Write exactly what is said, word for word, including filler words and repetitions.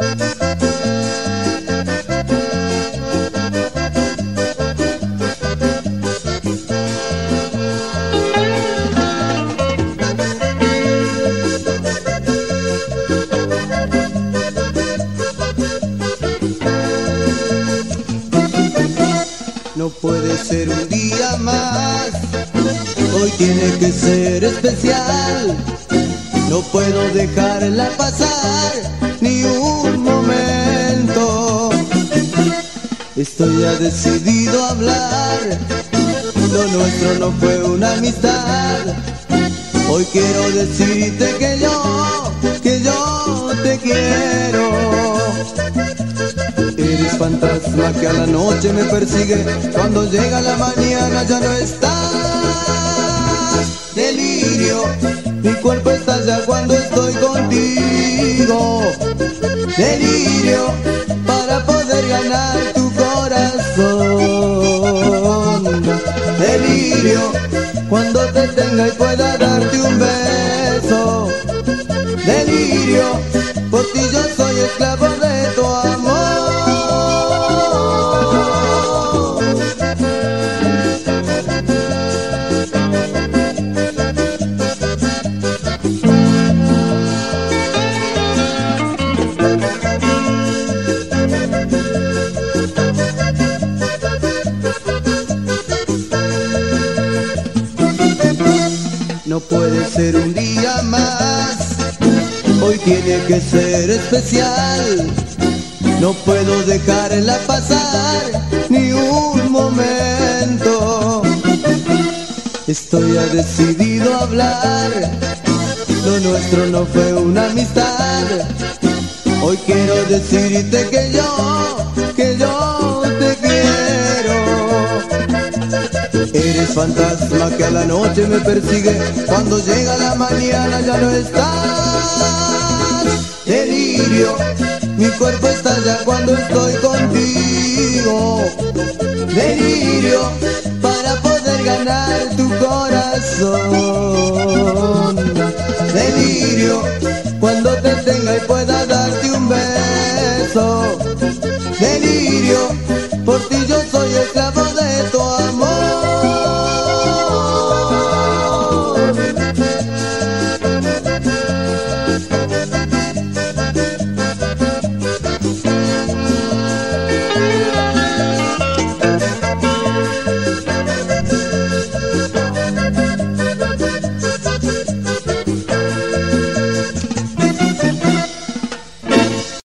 No puede ser un día más, hoy tiene que ser especial. No puedo dejarla pasar ni un momento. Estoy ya decidido a hablar, lo nuestro no fue una amistad. Hoy quiero decirte que yo, que yo te quiero. Eres fantasma que a la noche me persigue, cuando llega la mañana ya no estás. Delirio, mi cuerpo estalla cuando estoy contigo. Delirio, para poder ganar tu corazón. Delirio, cuando te tenga y pueda darte un beso. Delirio, por ti yo soy esclavo de tu amor. No puede ser un día más, hoy tiene que ser especial. No puedo dejarla pasar ni un momento. Estoy ya decidido a hablar, lo nuestro no fue una amistad. Hoy quiero decirte que yo, que yo te quiero. Eres fantasma que a la noche me persigue, cuando llega la mañana ya no estás. Delirio, mi cuerpo estalla cuando estoy contigo. Delirio, para poder ganar tu corazón. Delirio, cuando te tenga y pueda darte un beso. Delirio, por ti